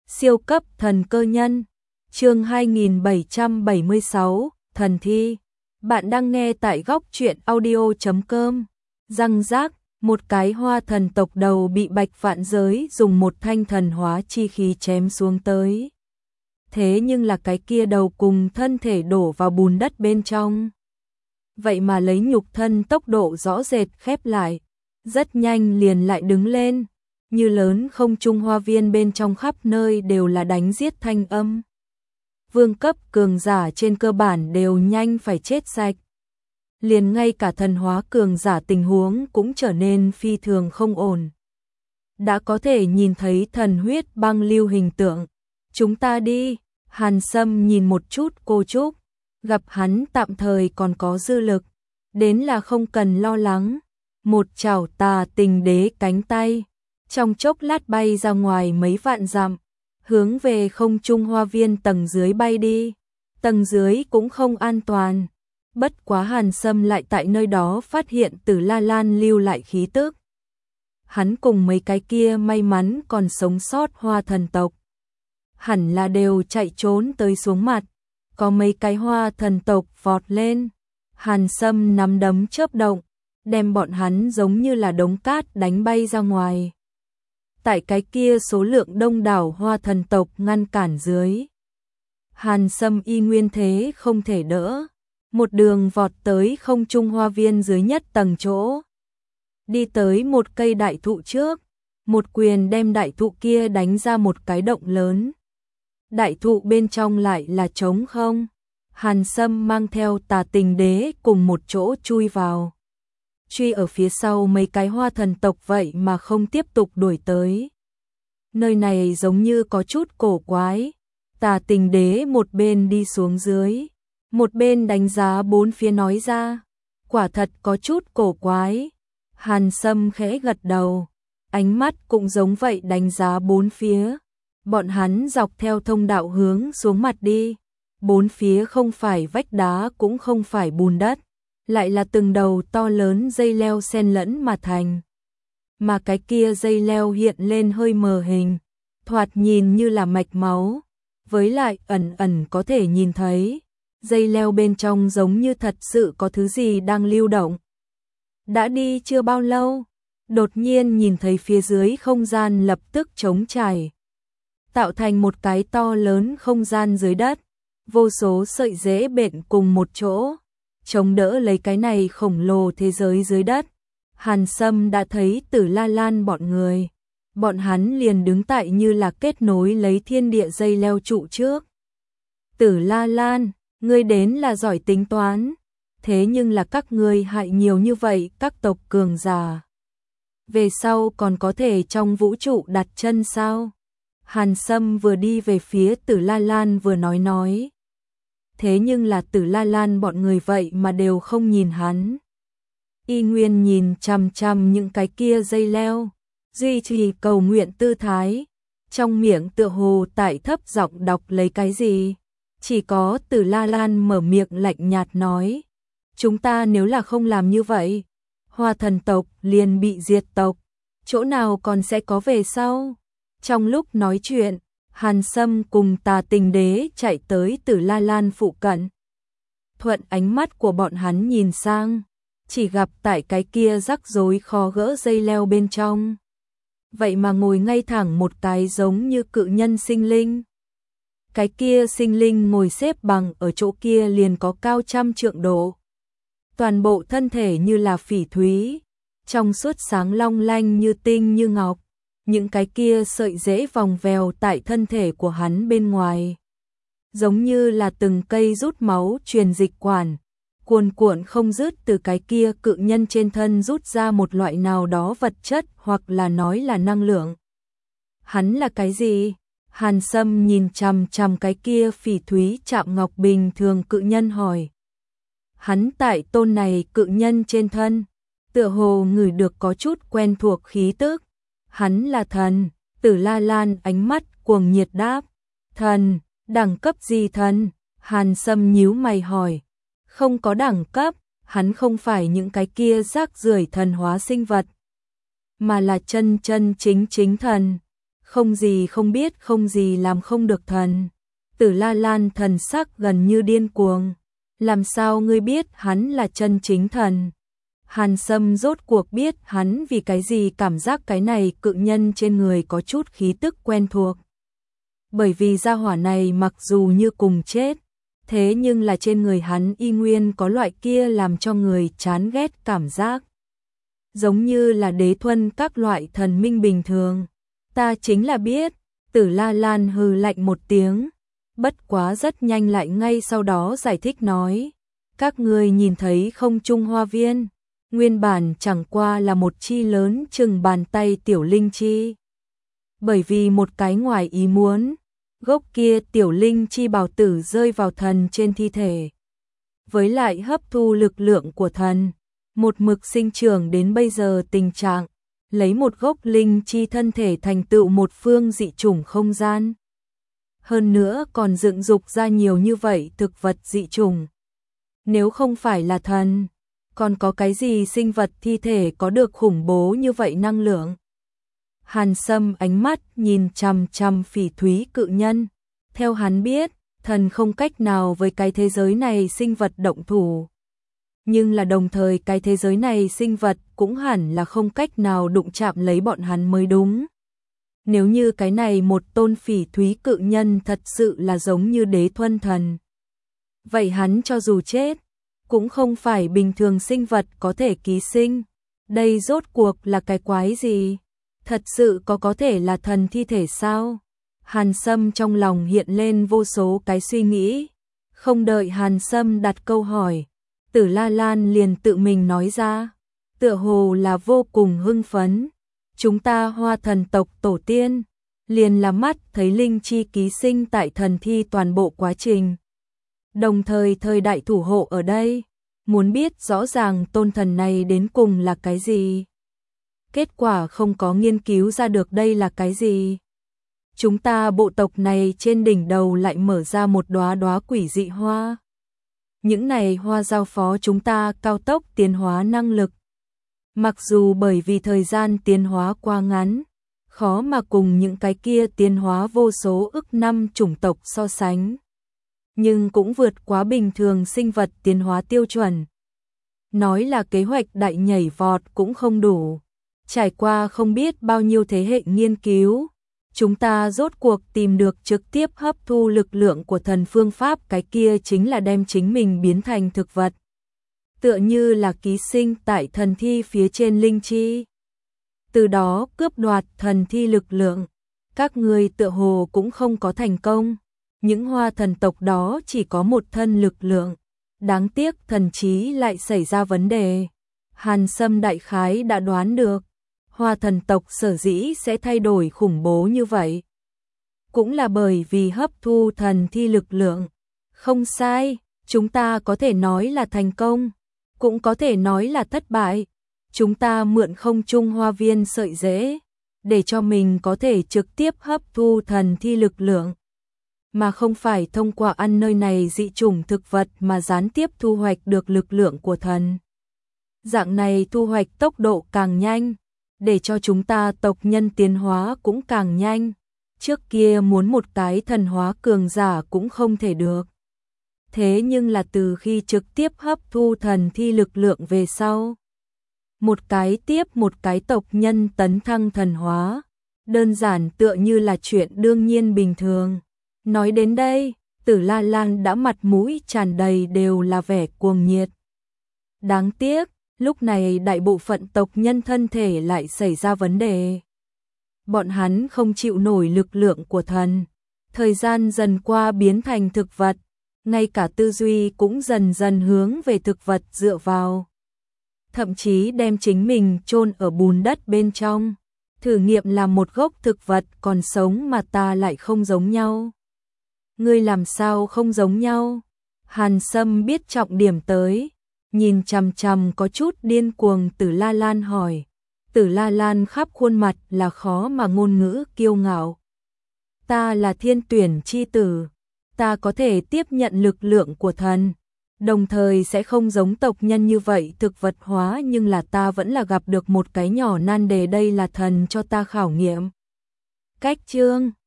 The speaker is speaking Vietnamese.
Siêu cấp thần cơ nhân, chương 2776, thần thi. Bạn đang nghe tại góc truyện audio.com. Răng rác, một cái hoa thần tộc đầu bị Bạch Vạn Giới dùng một thanh thần hóa chi khí chém xuống tới. Thế nhưng là cái kia đầu cùng thân thể đổ vào bùn đất bên trong. Vậy mà lấy nhục thân tốc độ rõ rệt khép lại, rất nhanh liền lại đứng lên. Như lớn không trung hoa viên bên trong khắp nơi đều là đánh giết thanh âm. Vương cấp cường giả trên cơ bản đều nhanh phải chết sạch. Liền ngay cả thần hóa cường giả tình huống cũng trở nên phi thường không ổn. Đã có thể nhìn thấy thần huyết băng lưu hình tượng. Chúng ta đi, Hàn Sâm nhìn một chút cô Trúc. Gặp hắn tạm thời còn có dư lực. Đến là không cần lo lắng. Một chảo Tà Tình Đế cánh tay. Trong chốc lát bay ra ngoài mấy vạn dặm, hướng về không trung hoa viên tầng dưới bay đi. Tầng dưới cũng không an toàn. Bất quá Hàn Sâm lại tại nơi đó phát hiện Tử La Lan lưu lại khí tức. Hắn cùng mấy cái kia may mắn còn sống sót hoa thần tộc. Hẳn là đều chạy trốn tới xuống mặt. Có mấy cái hoa thần tộc vọt lên. Hàn Sâm nắm đấm chớp động, đem bọn hắn giống như là đống cát đánh bay ra ngoài. Tại cái kia số lượng đông đảo hoa thần tộc ngăn cản dưới. Hàn Sâm y nguyên thế không thể đỡ. Một đường vọt tới không trung hoa viên dưới nhất tầng chỗ. Đi tới một cây đại thụ trước. Một quyền đem đại thụ kia đánh ra một cái động lớn. Đại thụ bên trong lại là trống không. Hàn Sâm mang theo Tà Tình Đế cùng một chỗ chui vào. Truy ở phía sau mấy cái hoa thần tộc vậy mà không tiếp tục đuổi tới. Nơi này giống như có chút cổ quái. Tà Tình Đế một bên đi xuống dưới, một bên đánh giá bốn phía nói ra. Quả thật có chút cổ quái. Hàn Sâm khẽ gật đầu, ánh mắt cũng giống vậy đánh giá bốn phía. Bọn hắn dọc theo thông đạo hướng xuống mặt đi. Bốn phía không phải vách đá cũng không phải bùn đất, lại là từng đầu to lớn dây leo xen lẫn mà thành. Mà cái kia dây leo hiện lên hơi mờ hình, thoạt nhìn như là mạch máu, với lại ẩn ẩn có thể nhìn thấy, dây leo bên trong giống như thật sự có thứ gì đang lưu động. Đã đi chưa bao lâu, đột nhiên nhìn thấy phía dưới không gian lập tức trống trải, tạo thành một cái to lớn không gian dưới đất, vô số sợi rễ bện cùng một chỗ, chống đỡ lấy cái này khổng lồ thế giới dưới đất. Hàn Sâm đã thấy Tử La Lan bọn người. Bọn hắn liền đứng tại như là kết nối lấy thiên địa dây leo trụ trước. Tử La Lan, ngươi đến là giỏi tính toán. Thế nhưng là các ngươi hại nhiều như vậy các tộc cường giả. Về sau còn có thể trong vũ trụ đặt chân sao? Hàn Sâm vừa đi về phía Tử La Lan vừa nói. Thế nhưng là Tử La Lan bọn người vậy mà đều không nhìn hắn. Y nguyên nhìn chằm chằm những cái kia dây leo, duy trì cầu nguyện tư thái, trong miệng tựa hồ tại thấp giọng đọc lấy cái gì. Chỉ có Tử La Lan mở miệng lạnh nhạt nói, chúng ta nếu là không làm như vậy, hoa thần tộc liền bị diệt tộc, chỗ nào còn sẽ có về sau. Trong lúc nói chuyện, Hàn Sâm cùng Tà Tình Đế chạy tới Tử La Lan phụ cận. Thuận ánh mắt của bọn hắn nhìn sang, chỉ gặp tại cái kia rắc rối khó gỡ dây leo bên trong. Vậy mà ngồi ngay thẳng một cái giống như cự nhân sinh linh. Cái kia sinh linh ngồi xếp bằng ở chỗ kia liền có cao 100 trượng độ. Toàn bộ thân thể như là phỉ thúy, trong suốt sáng long lanh như tinh như ngọc. Những cái kia sợi rễ vòng vèo tại thân thể của hắn bên ngoài. Giống như là từng cây rút máu truyền dịch quản, cuồn cuộn không dứt từ cái kia cự nhân trên thân rút ra một loại nào đó vật chất hoặc là nói là năng lượng. Hắn là cái gì? Hàn Sâm nhìn chằm chằm cái kia phỉ thúy chạm ngọc bình thường cự nhân hỏi. Hắn tại tôn này cự nhân trên thân, tựa hồ ngửi được có chút quen thuộc khí tức. Hắn là thần. Tử La Lan ánh mắt cuồng nhiệt đáp. Thần, đẳng cấp gì thần? Hàn Sâm nhíu mày hỏi. Không có đẳng cấp, hắn không phải những cái kia rác rưởi thần hóa sinh vật, mà là chân chân chính chính thần. không gì không biết, không gì làm không được thần. Tử La Lan thần sắc gần như điên cuồng. Làm sao ngươi biết hắn là chân chính thần? Hàn Sâm rốt cuộc biết hắn vì cái gì cảm giác cái này cự nhân trên người có chút khí tức quen thuộc. Bởi vì gia hỏa này mặc dù như cùng chết, thế nhưng là trên người hắn y nguyên có loại kia làm cho người chán ghét cảm giác. Giống như là đế thuần các loại thần minh bình thường. Ta chính là biết, Tử La Lan hừ lạnh một tiếng, bất quá rất nhanh lại ngay sau đó giải thích nói. Các ngươi nhìn thấy không, Trung Hoa Viên, nguyên bản chẳng qua là một chi lớn chừng bàn tay tiểu linh chi. Bởi vì một cái ngoài ý muốn, gốc kia tiểu linh chi bào tử rơi vào thần trên thi thể. Với lại hấp thu lực lượng của thần, một mực sinh trưởng đến bây giờ tình trạng, lấy một gốc linh chi thân thể thành tựu một phương dị chủng không gian. Hơn nữa còn dựng dục ra nhiều như vậy thực vật dị chủng. Nếu không phải là thần, còn có cái gì sinh vật thi thể có được khủng bố như vậy năng lượng? Hàn Sâm ánh mắt nhìn chằm chằm phỉ thúy cự nhân. Theo hắn biết, thần không cách nào với cái thế giới này sinh vật động thủ. Nhưng là đồng thời cái thế giới này sinh vật cũng hẳn là không cách nào đụng chạm lấy bọn hắn mới đúng. Nếu như cái này một tôn phỉ thúy cự nhân thật sự là giống như đế thuần thần, vậy hắn cho dù chết, cũng không phải bình thường sinh vật có thể ký sinh. Đây rốt cuộc là cái quái gì? Thật sự có thể là thần thi thể sao? Hàn Sâm trong lòng hiện lên vô số cái suy nghĩ. Không đợi Hàn Sâm đặt câu hỏi, Tử La Lan liền tự mình nói ra, tựa hồ là vô cùng hưng phấn. Chúng ta Hoa thần tộc tổ tiên, liền là mắt thấy linh chi ký sinh tại thần thi toàn bộ quá trình. Đồng thời thời đại thủ hộ ở đây, muốn biết rõ ràng tôn thần này đến cùng là cái gì. Kết quả không có nghiên cứu ra được đây là cái gì. Chúng ta bộ tộc này trên đỉnh đầu lại mở ra một đóa đóa quỷ dị hoa. Những này hoa giao phó chúng ta cao tốc tiến hóa năng lực. Mặc dù bởi vì thời gian tiến hóa quá ngắn, khó mà cùng những cái kia tiến hóa vô số ức năm chủng tộc so sánh, nhưng cũng vượt quá bình thường sinh vật tiến hóa tiêu chuẩn. Nói là kế hoạch đại nhảy vọt cũng không đủ. Trải qua không biết bao nhiêu thế hệ nghiên cứu, chúng ta rốt cuộc tìm được trực tiếp hấp thu lực lượng của thần phương pháp, cái kia chính là đem chính mình biến thành thực vật. Tựa như là ký sinh tại thần thi phía trên linh chi. Từ đó cướp đoạt thần thi lực lượng. Các ngươi tựa hồ cũng không có thành công. Những Hoa thần tộc đó chỉ có một thân lực lượng. Đáng tiếc thần trí lại xảy ra vấn đề. Hàn Sâm đại khái đã đoán được, Hoa thần tộc sở dĩ sẽ thay đổi khủng bố như vậy, cũng là bởi vì hấp thu thần thi lực lượng. Không sai, chúng ta có thể nói là thành công, cũng có thể nói là thất bại. Chúng ta mượn không Trung Hoa Viên sợi rễ, để cho mình có thể trực tiếp hấp thu thần thi lực lượng, mà không phải thông qua ăn nơi này dị chủng thực vật mà gián tiếp thu hoạch được lực lượng của thần. Dạng này thu hoạch tốc độ càng nhanh, để cho chúng ta tộc nhân tiến hóa cũng càng nhanh. Trước kia muốn một cái thần hóa cường giả cũng không thể được. Thế nhưng là từ khi trực tiếp hấp thu thần thi lực lượng về sau, một cái tiếp một cái tộc nhân tấn thăng thần hóa, đơn giản tựa như là chuyện đương nhiên bình thường. Nói đến đây, Tử La Lan đã mặt mũi tràn đầy đều là vẻ cuồng nhiệt. Đáng tiếc, lúc này đại bộ phận tộc nhân thân thể lại xảy ra vấn đề. Bọn hắn không chịu nổi lực lượng của thần. Thời gian dần qua biến thành thực vật, ngay cả tư duy cũng dần dần hướng về thực vật dựa vào. Thậm chí đem chính mình chôn ở bùn đất bên trong. Thử nghiệm làm một gốc thực vật còn sống mà ta lại không giống nhau. Ngươi làm sao không giống nhau? Hàn Sâm biết trọng điểm tới, nhìn chằm chằm có chút điên cuồng Tử La Lan hỏi. Tử La Lan khắp khuôn mặt là khó mà ngôn ngữ kiêu ngạo. Ta là thiên tuyển chi tử, ta có thể tiếp nhận lực lượng của thần, đồng thời sẽ không giống tộc nhân như vậy thực vật hóa, nhưng là ta vẫn là gặp được một cái nhỏ nan đề, đây là thần cho ta khảo nghiệm. Cách chương